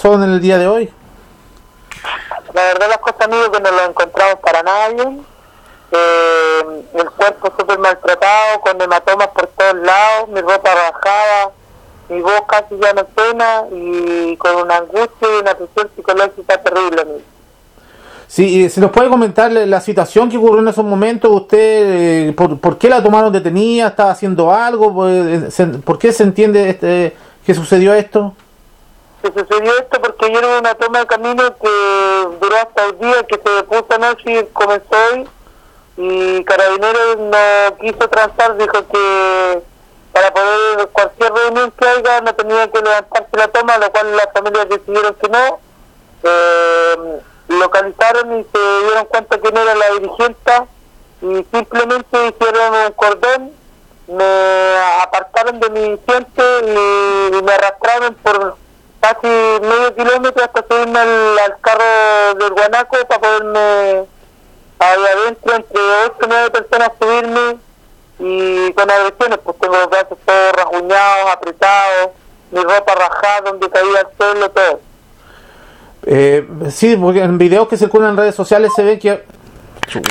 pasó en el día de hoy? La verdad las cosas, amigo, que no lo encontramos para nadie. El cuerpo súper maltratado, con hematomas por todos lados, mi ropa rajada, mi voz casi ya no suena, y con una angustia y una presión psicológica terrible, amigo. Sí, ¿se nos puede comentar la situación que ocurrió en esos momentos? ¿Usted, por qué la tomaron detenida? ¿Estaba haciendo algo? ¿Por qué se entiende que sucedió esto? Se sucedió esto porque yo era una toma de camino que duró hasta el día que se puso anoche y comenzó hoy, y Carabineros no quiso transar, dijo que para poder cualquier reunión que haya no tenía que levantarse la toma, lo cual las familias decidieron que no. Localizaron y se dieron cuenta que no era la dirigente y simplemente hicieron un cordón, me apartaron de mi gente y me arrastraron por casi medio kilómetro hasta subirme al carro del guanaco para poderme ahí adentro, entre 8 o 9 personas, subirme, y con agresiones, pues tengo los brazos todos rasguñados, apretados, mi ropa rajada donde caía el suelo, todo. Sí, porque en videos que circulan en redes sociales se ve que